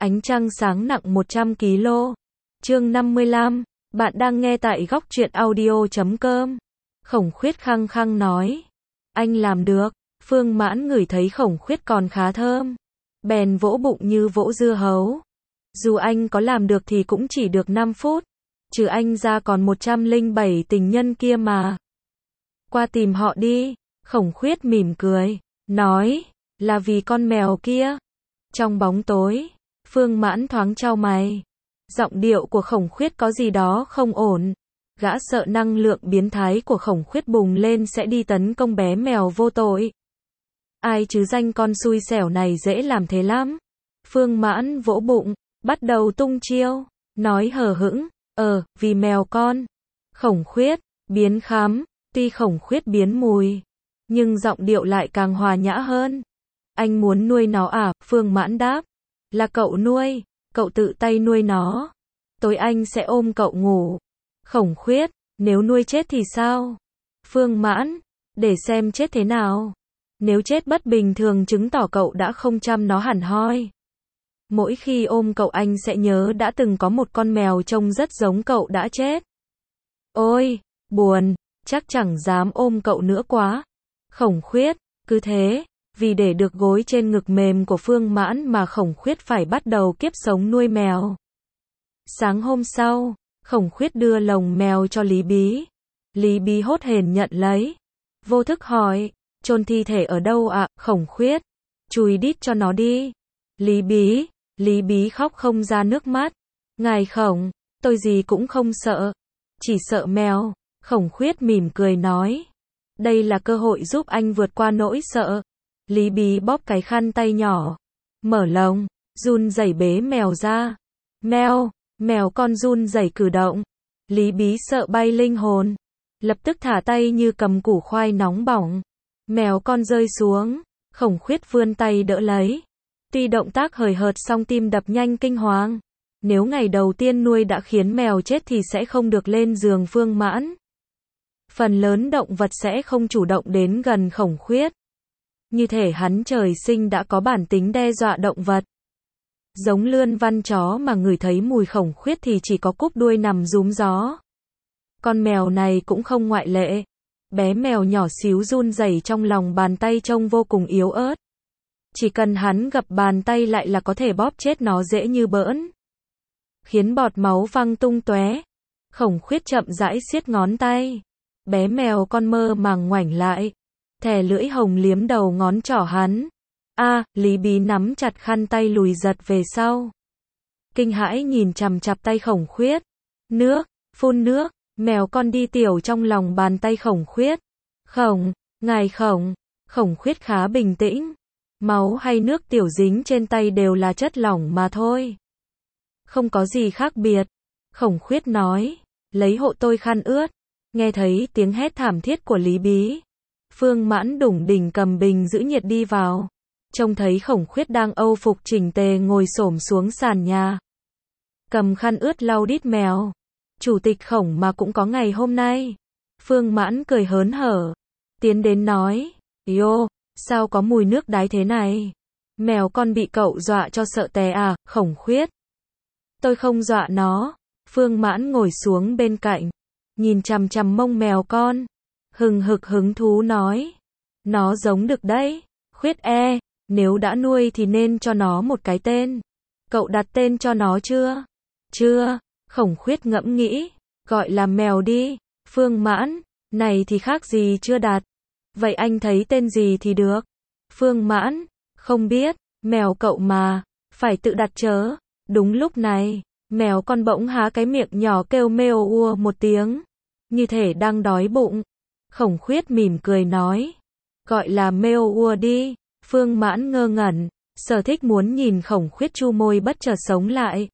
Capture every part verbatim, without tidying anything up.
Ánh trăng sáng nặng một trăm ki lô. Chương năm mươi lăm, bạn đang nghe tại góc truyện audio chấm com. Khổng Khuyết khăng khăng nói. Anh làm được. Phương Mãn ngửi thấy Khổng Khuyết còn khá thơm. Bèn vỗ bụng như vỗ dưa hấu. Dù anh có làm được thì cũng chỉ được năm phút. Trừ anh ra còn một trăm lẻ bảy tình nhân kia mà. Qua tìm họ đi. Khổng Khuyết mỉm cười. Nói. Là vì con mèo kia. Trong bóng tối. Phương Mãn thoáng chau mày. Giọng điệu của Khổng Khuyết có gì đó không ổn. Gã sợ năng lượng biến thái của Khổng Khuyết bùng lên sẽ đi tấn công bé mèo vô tội. Ai chứ danh con xui xẻo này dễ làm thế lắm. Phương Mãn vỗ bụng, bắt đầu tung chiêu, nói hờ hững, ờ, vì mèo con. Khổng Khuyết, biến khám, tuy Khổng Khuyết biến mùi, nhưng giọng điệu lại càng hòa nhã hơn. Anh muốn nuôi nó à? Phương Mãn đáp. Là cậu nuôi, cậu tự tay nuôi nó. Tối anh sẽ ôm cậu ngủ. Khổng Khuyết, nếu nuôi chết thì sao? Phương Mãn, để xem chết thế nào. Nếu chết bất bình thường chứng tỏ cậu đã không chăm nó hẳn hoi. Mỗi khi ôm cậu anh sẽ nhớ đã từng có một con mèo trông rất giống cậu đã chết. Ôi, buồn, chắc chẳng dám ôm cậu nữa quá. Khổng Khuyết, cứ thế, vì để được gối trên ngực mềm của Phương Mãn mà Khổng Khuyết phải bắt đầu kiếp sống nuôi mèo. Sáng hôm sau, Khổng Khuyết đưa lồng mèo cho Lý Bí. Lý Bí hốt hển nhận lấy. Vô thức hỏi, chôn thi thể ở đâu ạ? Khổng Khuyết, chùi đít cho nó đi. Lý Bí, Lý Bí khóc không ra nước mắt. Ngài Khổng, tôi gì cũng không sợ. Chỉ sợ mèo. Khổng Khuyết mỉm cười nói. Đây là cơ hội giúp anh vượt qua nỗi sợ. Lý Bí bóp cái khăn tay nhỏ. Mở lồng, run rẩy bế mèo ra. Mèo, mèo con run rẩy cử động. Lý Bí sợ bay linh hồn. Lập tức thả tay như cầm củ khoai nóng bỏng. Mèo con rơi xuống. Khổng Khuyết vươn tay đỡ lấy. Tuy động tác hời hợt song tim đập nhanh kinh hoàng. Nếu ngày đầu tiên nuôi đã khiến mèo chết thì sẽ không được lên giường Phương Mãn. Phần lớn động vật sẽ không chủ động đến gần Khổng Khuyết. Như thể hắn trời sinh đã có bản tính đe dọa động vật. Giống lươn văn chó mà ngửi thấy mùi Khổng Khuyết thì chỉ có cúp đuôi nằm rúm gió. Con mèo này cũng không ngoại lệ. Bé mèo nhỏ xíu run rẩy trong lòng bàn tay trông vô cùng yếu ớt. Chỉ cần hắn gập bàn tay lại là có thể bóp chết nó dễ như bỡn. Khiến bọt máu văng tung tóe. Khổng Khuyết chậm rãi siết ngón tay. Bé mèo con mơ màng ngoảnh lại. Thè lưỡi hồng liếm đầu ngón trỏ hắn. A, à, Lý Bí nắm chặt khăn tay lùi giật về sau. Kinh hãi nhìn chằm chằm tay Khổng Khuyết. Nước, phun nước, mèo con đi tiểu trong lòng bàn tay Khổng Khuyết. Khổng, ngài Khổng. Khổng Khuyết khá bình tĩnh. Máu hay nước tiểu dính trên tay đều là chất lỏng mà thôi. Không có gì khác biệt. Khổng Khuyết nói. Lấy hộ tôi khăn ướt. Nghe thấy tiếng hét thảm thiết của Lý Bí. Phương Mãn đủng đỉnh cầm bình giữ nhiệt đi vào. Trông thấy Khổng Khuyết đang âu phục chỉnh tề ngồi xổm xuống sàn nhà. Cầm khăn ướt lau đít mèo. Chủ tịch Khổng mà cũng có ngày hôm nay. Phương Mãn cười hớn hở. Tiến đến nói. Yo, sao có mùi nước đái thế này? Mèo con bị cậu dọa cho sợ tè à? Khổng Khuyết. Tôi không dọa nó. Phương Mãn ngồi xuống bên cạnh. Nhìn chằm chằm mông mèo con. Hừng hực hứng thú nói. Nó giống đực đấy. Khuyết e, nếu đã nuôi thì nên cho nó một cái tên. Cậu đặt tên cho nó chưa? Chưa. Khổng Khuyết ngẫm nghĩ. Gọi là mèo đi. Phương Mãn, này thì khác gì chưa đặt. Vậy anh thấy tên gì thì được? Phương Mãn, không biết, mèo cậu mà, phải tự đặt chớ. Đúng lúc này, mèo con bỗng há cái miệng nhỏ kêu meo ua một tiếng. Như thể đang đói bụng. Khổng Khuyết mỉm cười nói. Gọi là meo ua đi. Phương Mãn ngơ ngẩn, sở thích muốn nhìn Khổng Khuyết chu môi bất chợt sống lại.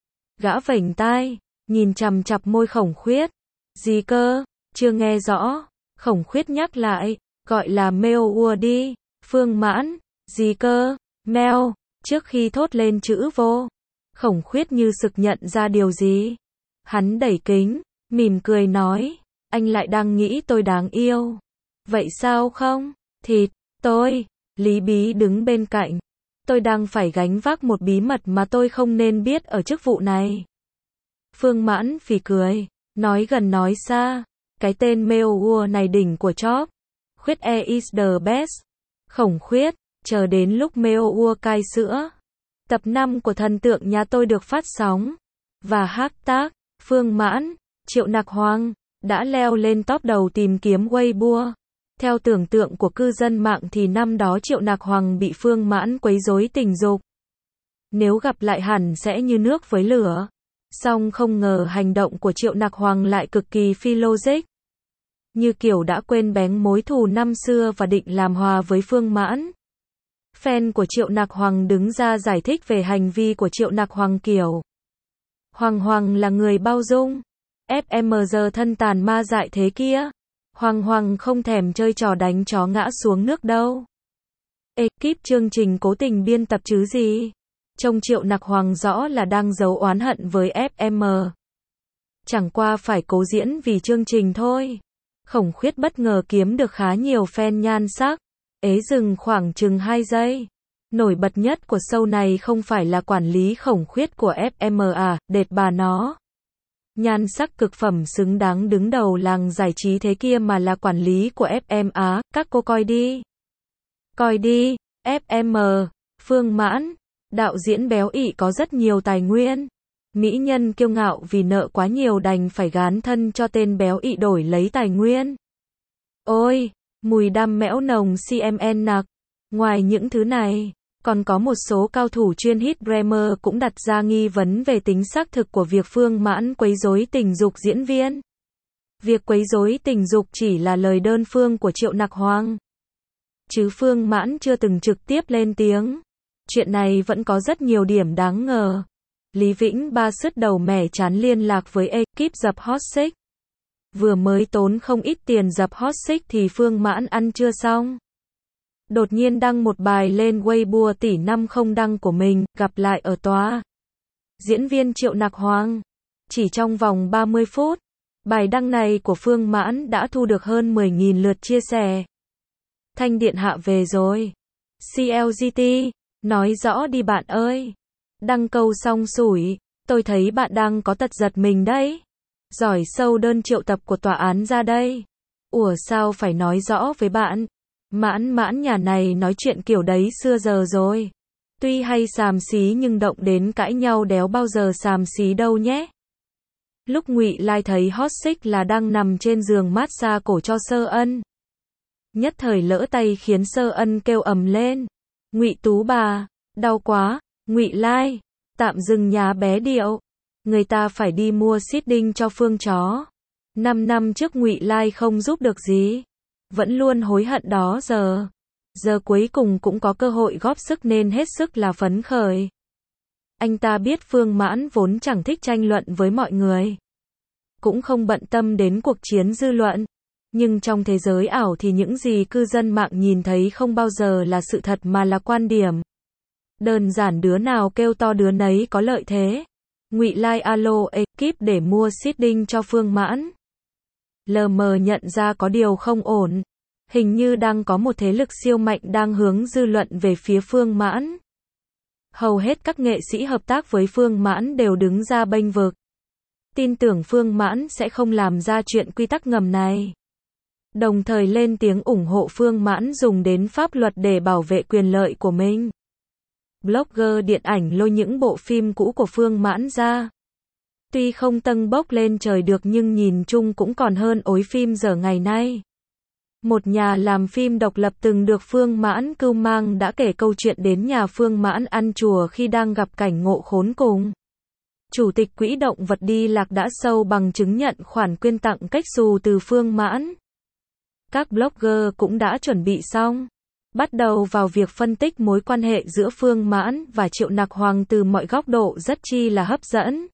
Gã vểnh tai, nhìn chằm chằm môi Khổng Khuyết. Gì cơ? Chưa nghe rõ. Khổng Khuyết nhắc lại. Gọi là meo ua đi. Phương Mãn. Gì cơ? Meo. Trước khi thốt lên chữ vô. Khổng Khuyết như sực nhận ra điều gì. Hắn đẩy kính, mỉm cười nói. Anh lại đang nghĩ tôi đáng yêu. Vậy sao không? Thịt, tôi. Lý Bí đứng bên cạnh. Tôi đang phải gánh vác một bí mật mà tôi không nên biết ở chức vụ này. Phương Mãn phì cười, nói gần nói xa, cái tên Meow này đỉnh của chóp. Khuyết E is the best. Khổng Khuyết, chờ đến lúc Meow cai sữa. Tập năm của thần tượng nhà tôi được phát sóng. Và hashtag, Phương Mãn, Triệu Nặc Hoàng, đã leo lên top đầu tìm kiếm Weibo. Theo tưởng tượng của cư dân mạng thì năm đó Triệu Nặc Hoàng bị Phương Mãn quấy rối tình dục. Nếu gặp lại hẳn sẽ như nước với lửa. Song không ngờ hành động của Triệu Nặc Hoàng lại cực kỳ phi logic. Như kiểu đã quên bén mối thù năm xưa và định làm hòa với Phương Mãn. Fan của Triệu Nặc Hoàng đứng ra giải thích về hành vi của Triệu Nặc Hoàng kiểu Hoàng Hoàng là người bao dung. ép em giờ thân tàn ma dại thế kia. Hoàng Hoàng không thèm chơi trò đánh chó ngã xuống nước đâu. Ekip chương trình cố tình biên tập chứ gì. Trông Triệu Nặc Hoàng rõ là đang giấu oán hận với ép em. Chẳng qua phải cố diễn vì chương trình thôi. Khổng Khuyết bất ngờ kiếm được khá nhiều fan nhan sắc. Ế dừng khoảng chừng hai giây. Nổi bật nhất của show này không phải là quản lý Khổng Khuyết của ép em à, đệt bà nó. Nhan sắc cực phẩm xứng đáng đứng đầu làng giải trí thế kia mà là quản lý của ép em Á, các cô coi đi. Coi đi, ép em, Phương Mãn, đạo diễn béo ị có rất nhiều tài nguyên. Mỹ nhân kiêu ngạo vì nợ quá nhiều đành phải gán thân cho tên béo ị đổi lấy tài nguyên. Ôi, mùi đam mẽo nồng xê em en nặc. Ngoài những thứ này, còn có một số cao thủ chuyên hit Bremer cũng đặt ra nghi vấn về tính xác thực của việc Phương Mãn quấy rối tình dục diễn viên. Việc quấy rối tình dục chỉ là lời đơn phương của Triệu Nặc Hoàng. Chứ Phương Mãn chưa từng trực tiếp lên tiếng. Chuyện này vẫn có rất nhiều điểm đáng ngờ. Lý Vĩnh Ba sứt đầu mẻ chán liên lạc với ekip dập hot seat. Vừa mới tốn không ít tiền dập hot seat thì Phương Mãn ăn chưa xong. Đột nhiên đăng một bài lên Weibo tỷ năm không đăng của mình, gặp lại ở tòa. Diễn viên Triệu Nặc Hoàng. Chỉ trong vòng ba mươi phút, bài đăng này của Phương Mãn đã thu được hơn mười nghìn lượt chia sẻ. Thanh điện hạ về rồi. xê lờ giê tê, nói rõ đi bạn ơi. Đăng câu xong sủi, tôi thấy bạn đang có tật giật mình đấy. Giỏi sâu đơn triệu tập của tòa án ra đây. Ủa sao phải nói rõ với bạn? Mãn Mãn nhà này nói chuyện kiểu đấy xưa giờ rồi. Tuy hay xàm xí nhưng động đến cãi nhau đéo bao giờ xàm xí đâu nhé. Lúc Ngụy Lai thấy hot seat là đang nằm trên giường massage cổ cho Sơ Ân. Nhất thời lỡ tay khiến Sơ Ân kêu ầm lên. Ngụy Tú bà, đau quá. Ngụy Lai, tạm dừng nhà bé điệu. Người ta phải đi mua seeding cho Phương chó. Năm năm trước Ngụy Lai không giúp được gì. Vẫn luôn hối hận đó giờ. Giờ cuối cùng cũng có cơ hội góp sức nên hết sức là phấn khởi. Anh ta biết Phương Mãn vốn chẳng thích tranh luận với mọi người. Cũng không bận tâm đến cuộc chiến dư luận. Nhưng trong thế giới ảo thì những gì cư dân mạng nhìn thấy không bao giờ là sự thật mà là quan điểm. Đơn giản đứa nào kêu to đứa nấy có lợi thế. Ngụy Lai alo ekip để mua seeding cho Phương Mãn. Lờ mờ nhận ra có điều không ổn. Hình như đang có một thế lực siêu mạnh đang hướng dư luận về phía Phương Mãn. Hầu hết các nghệ sĩ hợp tác với Phương Mãn đều đứng ra bênh vực. Tin tưởng Phương Mãn sẽ không làm ra chuyện quy tắc ngầm này. Đồng thời lên tiếng ủng hộ Phương Mãn dùng đến pháp luật để bảo vệ quyền lợi của mình. Blogger điện ảnh lôi những bộ phim cũ của Phương Mãn ra. Tuy không tâng bốc lên trời được nhưng nhìn chung cũng còn hơn ối phim giờ ngày nay. Một nhà làm phim độc lập từng được Phương Mãn cưu mang đã kể câu chuyện đến nhà Phương Mãn ăn chùa khi đang gặp cảnh ngộ khốn cùng. Chủ tịch quỹ động vật đi lạc đã sâu bằng chứng nhận khoản quyên tặng cách xù từ Phương Mãn. Các blogger cũng đã chuẩn bị xong. Bắt đầu vào việc phân tích mối quan hệ giữa Phương Mãn và Triệu Nặc Hoàng từ mọi góc độ rất chi là hấp dẫn.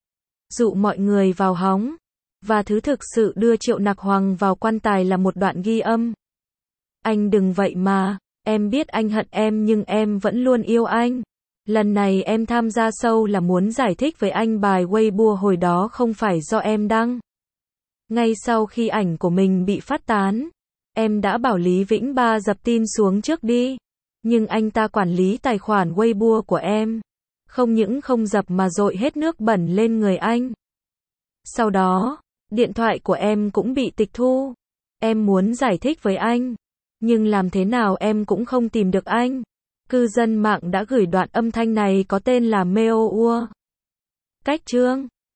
Dụ mọi người vào hóng. Và thứ thực sự đưa Triệu Nặc Hoàng vào quan tài là một đoạn ghi âm. Anh đừng vậy mà, em biết anh hận em nhưng em vẫn luôn yêu anh. Lần này em tham gia show là muốn giải thích với anh bài Weibo hồi đó không phải do em đăng. Ngay sau khi ảnh của mình bị phát tán, em đã bảo Lý Vĩnh Ba dập tin xuống trước đi. Nhưng anh ta quản lý tài khoản Weibo của em. Không những không dập mà dội hết nước bẩn lên người anh. Sau đó, điện thoại của em cũng bị tịch thu. Em muốn giải thích với anh, nhưng làm thế nào em cũng không tìm được anh. Cư dân mạng đã gửi đoạn âm thanh này có tên là Meoua. Cách chương